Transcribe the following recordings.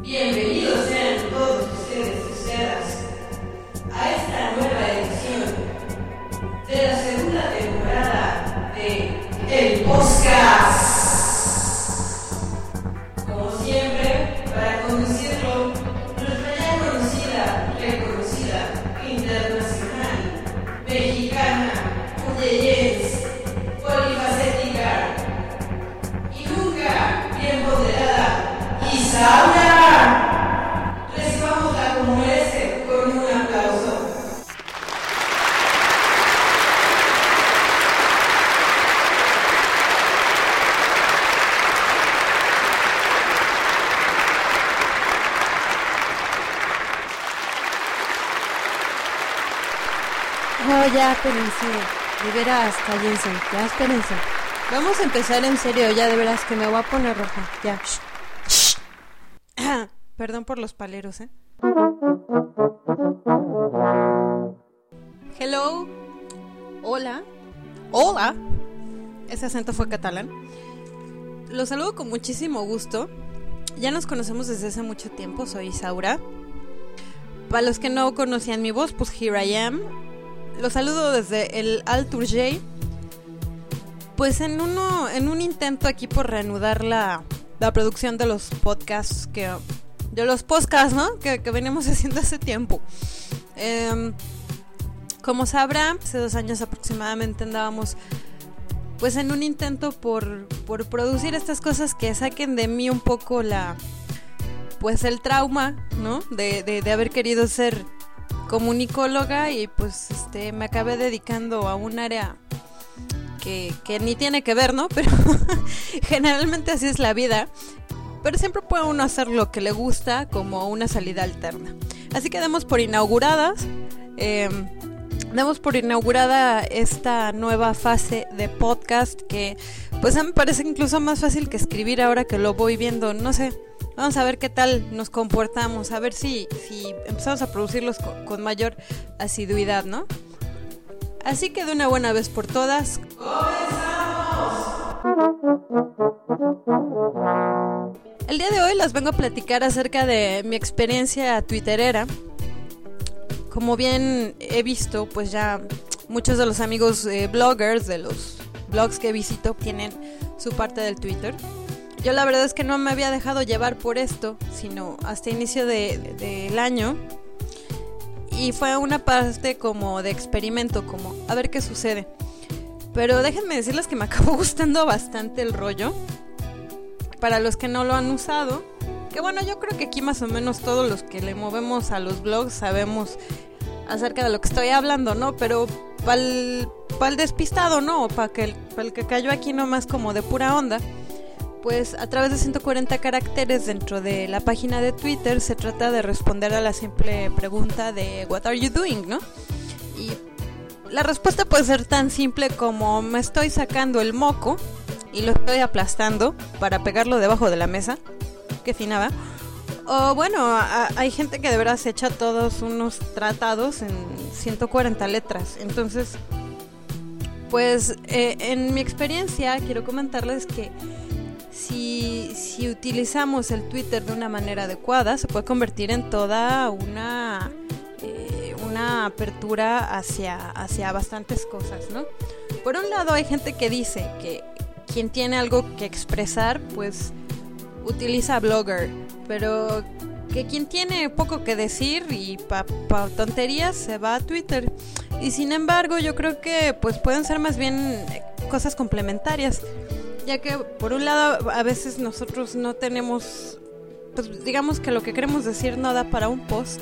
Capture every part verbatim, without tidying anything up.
Bienvenidos sean todos ustedes y ustedes a esta nueva edición de la segunda temporada de El Podcast. Como siempre, para conducirlo, nuestra ya conocida, reconocida, internacional, mexicana, cuyeyes, polifacética y nunca bien ponderada, Isaura. Recibámosla como merece con un aplauso. Oh, ya, espérense. De veras, cállense. Ya, espérense. Vamos a empezar en serio, ya, de veras, que me voy a poner roja. Ya. Shh. Shh. Perdón por los paleros, ¿eh? Hello. Hola. Hola. Ese acento fue catalán. Los saludo con muchísimo gusto. Ya nos conocemos desde hace mucho tiempo. Soy Isaura. Para los que no conocían mi voz, pues here I am. Los saludo desde el Alt Urgell. Pues en uno, en un intento aquí por reanudar la, la producción de los podcasts que, de los podcasts, ¿no? Que, que venimos haciendo hace tiempo. Eh, como sabrán, hace dos años aproximadamente andábamos pues en un intento por, por producir estas cosas que saquen de mí un poco la, pues el trauma, ¿no? De, de, de haber querido ser comunicóloga y pues este me acabé dedicando a un área que, que ni tiene que ver, ¿no? Pero generalmente así es la vida. Pero siempre puede uno hacer lo que le gusta como una salida alterna. Así que demos por inauguradas, eh, demos por inaugurada esta nueva fase de podcast que pues a mí me parece incluso más fácil que escribir ahora que lo voy viendo, no sé. Vamos a ver qué tal nos comportamos, a ver si, si empezamos a producirlos con, con mayor asiduidad, ¿no? Así que de una buena vez por todas, ¡comenzamos! El día de hoy les vengo a platicar acerca de mi experiencia twitterera. Como bien he visto, pues ya muchos de los amigos eh, bloggers, de los blogs que visito, tienen su parte del Twitter. Yo la verdad es que no me había dejado llevar por esto, sino hasta inicio de, de, del año. Y fue una parte como de experimento, como a ver qué sucede. Pero déjenme decirles que me acabó gustando bastante el rollo. Para los que no lo han usado, que bueno, yo creo que aquí más o menos todos los que le movemos a los blogs sabemos acerca de lo que estoy hablando, ¿no? Pero para el, para el despistado, ¿no? Para que, para el que cayó aquí nomás como de pura onda, pues a través de ciento cuarenta caracteres dentro de la página de Twitter se trata de responder a la simple pregunta de "What are you doing?", ¿no? Y la respuesta puede ser tan simple como "me estoy sacando el moco y lo estoy aplastando para pegarlo debajo de la mesa". Qué fina va. O bueno, a, hay gente que de verdad se echa todos unos tratados en ciento cuarenta letras. Entonces, pues eh, en mi experiencia quiero comentarles que Si, si utilizamos el Twitter de una manera adecuada, se puede convertir en toda una, eh, una apertura hacia, hacia bastantes cosas, ¿no? Por un lado hay gente que dice que quien tiene algo que expresar, pues utiliza Blogger, pero que quien tiene poco que decir y pa, pa tonterías se va a Twitter. Y sin embargo yo creo que pues pueden ser más bien cosas complementarias, ya que por un lado a veces nosotros no tenemos, pues digamos que lo que queremos decir no da para un post,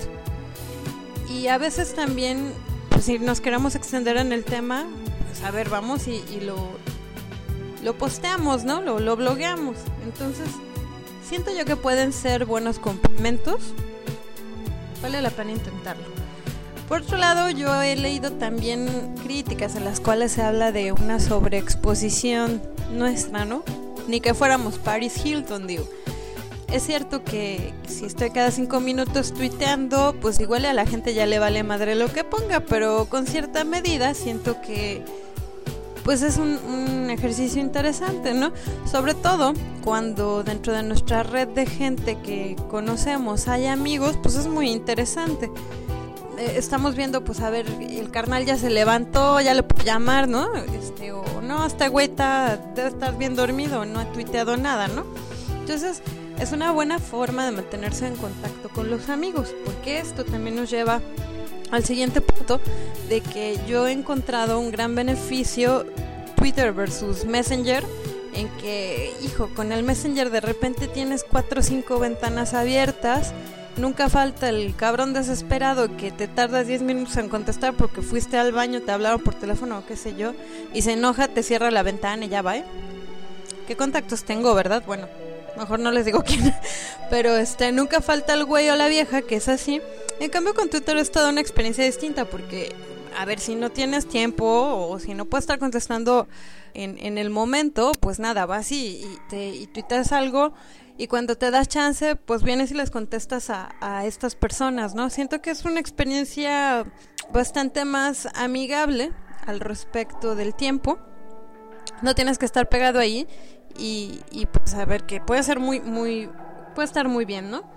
y a veces también pues si nos queremos extender en el tema, pues a ver, vamos y, y lo lo posteamos, ¿no? Lo, lo blogueamos. Entonces siento yo que pueden ser buenos complementos, vale la pena intentarlo. Por otro lado, yo he leído también críticas en las cuales se habla de una sobreexposición nuestra, ¿no? Ni que fuéramos Paris Hilton, digo. Es cierto que si estoy cada cinco minutos tuiteando, pues igual a la gente ya le vale madre lo que ponga, pero con cierta medida siento que pues es un, un ejercicio interesante, ¿no? Sobre todo cuando dentro de nuestra red de gente que conocemos hay amigos, pues es muy interesante. Eh, estamos viendo, pues a ver, el carnal ya se levantó, ya le puedo llamar, ¿no? Este, o no, este güey está, debe estar bien dormido, no ha tuiteado nada, ¿no? Entonces, es una buena forma de mantenerse en contacto con los amigos, porque esto también nos lleva al siguiente punto de que yo he encontrado un gran beneficio Twitter versus Messenger, en que, hijo, con el Messenger de repente tienes cuatro o cinco ventanas abiertas, nunca falta el cabrón desesperado que te tardas diez minutos en contestar porque fuiste al baño, te hablaron por teléfono o qué sé yo, y se enoja, te cierra la ventana y ya va, ¿eh? ¿Qué contactos tengo, verdad? Bueno, mejor no les digo quién, pero este, nunca falta el güey o la vieja que es así. En cambio con Twitter es toda una experiencia distinta porque, a ver, si no tienes tiempo o si no puedes estar contestando en, en el momento, pues nada, vas y, y, te, y tuiteas algo y cuando te das chance, pues vienes y les contestas a, a estas personas, ¿no? Siento que es una experiencia bastante más amigable al respecto del tiempo. No tienes que estar pegado ahí y, y pues a ver, que puede ser muy, muy, puede estar muy bien, ¿no?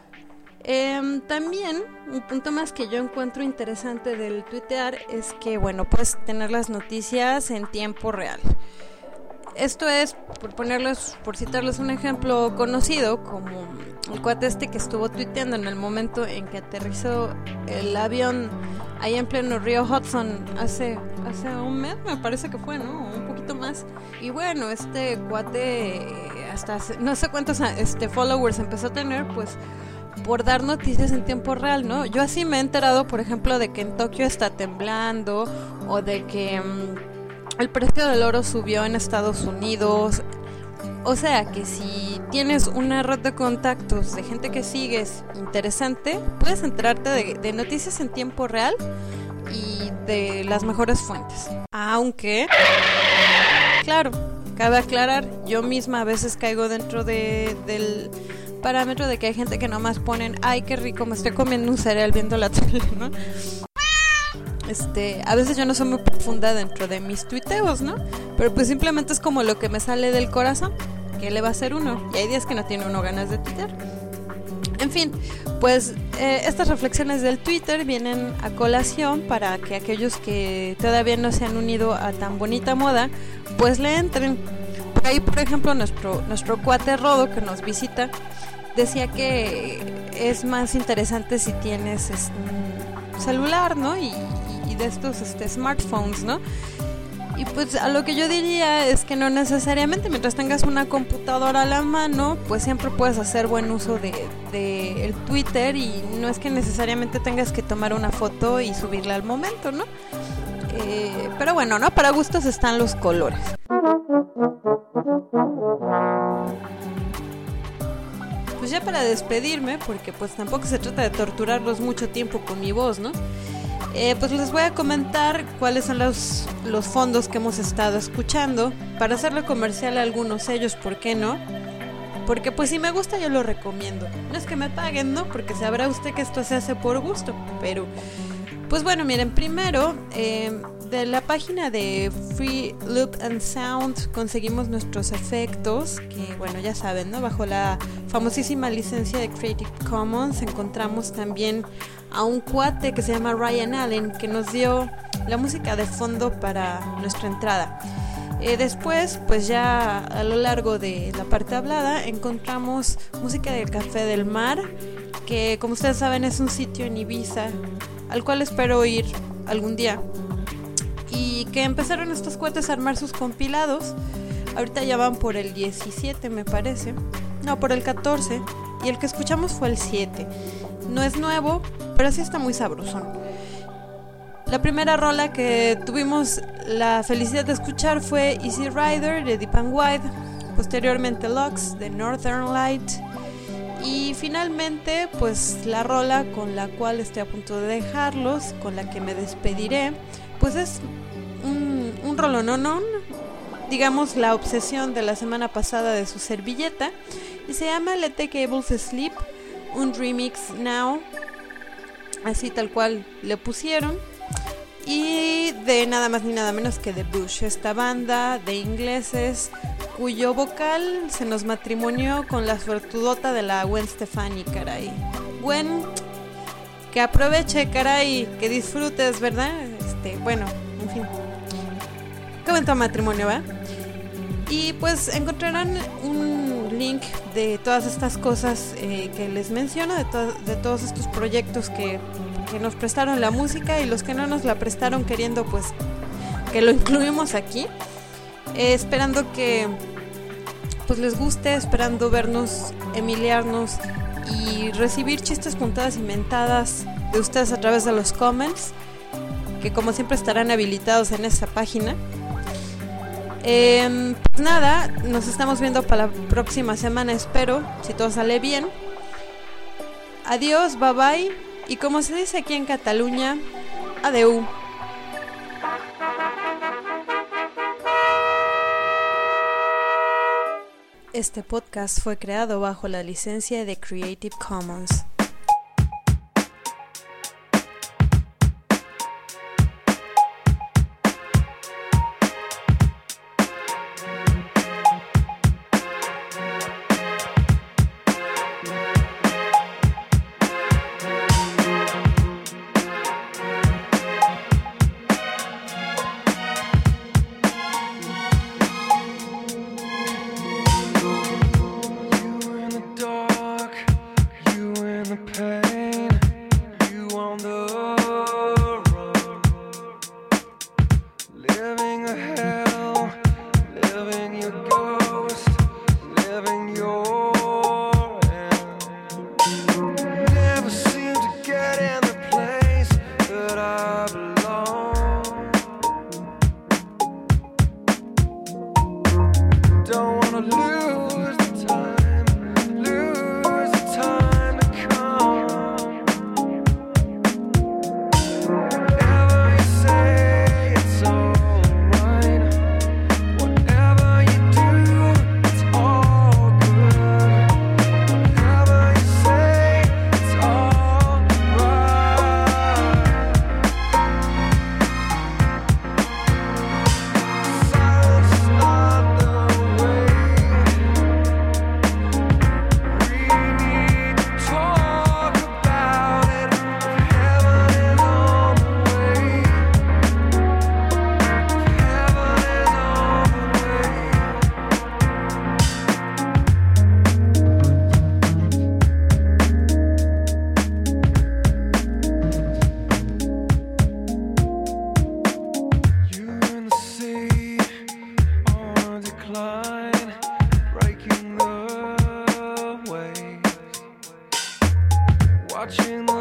Eh, también un punto más que yo encuentro interesante del tuitear es que, bueno, puedes tener las noticias en tiempo real. Esto es, por ponerles, por citarles un ejemplo conocido, como el cuate este que estuvo tuiteando en el momento en que aterrizó el avión ahí en pleno río Hudson hace, hace un mes, me parece que fue, ¿no? Un poquito más. Y bueno, este cuate hasta no sé cuántos este, followers empezó a tener, pues por dar noticias en tiempo real, ¿no? Yo así me he enterado, por ejemplo, de que en Tokio está temblando o de que mmm, el precio del oro subió en Estados Unidos. O sea que si tienes una red de contactos de gente que sigues interesante, puedes enterarte de, de noticias en tiempo real y de las mejores fuentes. Aunque, claro, cabe aclarar, yo misma a veces caigo dentro de, del parámetro de que hay gente que nomás ponen, ay, qué rico, me estoy comiendo un cereal viendo la tele, ¿no? Este, a veces yo no soy muy profunda dentro de mis tuiteos, ¿no? Pero pues simplemente es como lo que me sale del corazón. ¿Qué le va a hacer uno? Y hay días que no tiene uno ganas de tuitear. En fin, pues eh, estas reflexiones del Twitter vienen a colación para que aquellos que todavía no se han unido a tan bonita moda, pues le entren. Por ahí, por ejemplo, nuestro, nuestro cuate Rodo que nos visita decía que es más interesante si tienes este, un celular, ¿no? Y, y de estos este, smartphones, ¿no? Y pues a lo que yo diría es que no necesariamente, mientras tengas una computadora a la mano, pues siempre puedes hacer buen uso de, de el Twitter y no es que necesariamente tengas que tomar una foto y subirla al momento, ¿no? Eh, pero bueno, ¿no? Para gustos están los colores. Pues ya para despedirme, porque pues tampoco se trata de torturarlos mucho tiempo con mi voz, ¿no? Eh, pues les voy a comentar cuáles son los, los fondos que hemos estado escuchando para hacerle comercial a algunos sellos, ¿por qué no? Porque pues si me gusta yo lo recomiendo. No es que me paguen, ¿no? Porque sabrá usted que esto se hace por gusto, pero pues bueno, miren, primero eh, de la página de Free Loop and Sound conseguimos nuestros efectos, que bueno, ya saben, ¿no? Bajo la famosísima licencia de Creative Commons encontramos también a un cuate que se llama Ryan Allen, que nos dio la música de fondo para nuestra entrada. Eh, después, pues ya a lo largo de la parte hablada, encontramos música del Café del Mar, que como ustedes saben es un sitio en Ibiza, al cual espero ir algún día. Y que empezaron estos cuates a armar sus compilados. Ahorita ya van por el diecisiete, me parece. No, por el catorce. Y el que escuchamos fue el siete. No es nuevo, pero sí está muy sabrosón. La primera rola que tuvimos la felicidad de escuchar fue Easy Rider de Deep and Wide, posteriormente Lux de Northern Light y finalmente pues la rola con la cual estoy a punto de dejarlos, con la que me despediré, pues es un, un rolononón, digamos la obsesión de la semana pasada de su servilleta, y se llama Let the Cables Sleep, un remix now, así tal cual le pusieron. y de nada más ni nada menos que The Bush, esta banda de ingleses cuyo vocal se nos matrimonió con la suertudota de la Gwen Stefani, caray. Gwen, que aproveche, caray, que disfrutes, ¿verdad? Este, bueno, en fin. Qué buen matrimonio, ¿verdad? Y pues encontrarán un link de todas estas cosas eh, que les menciono, de, to- de todos estos proyectos que, que nos prestaron la música y los que no nos la prestaron queriendo pues que lo incluimos aquí. Eh, esperando que pues les guste, esperando vernos, emiliarnos y recibir chistes, puntadas y mentadas de ustedes a través de los comments, que como siempre estarán habilitados en esta página. Eh, pues nada, nos estamos viendo para la próxima semana, espero, si todo sale bien. Adiós, bye bye, y como se dice aquí en Cataluña, adeu. Este podcast fue creado bajo la licencia de Creative Commons. Watching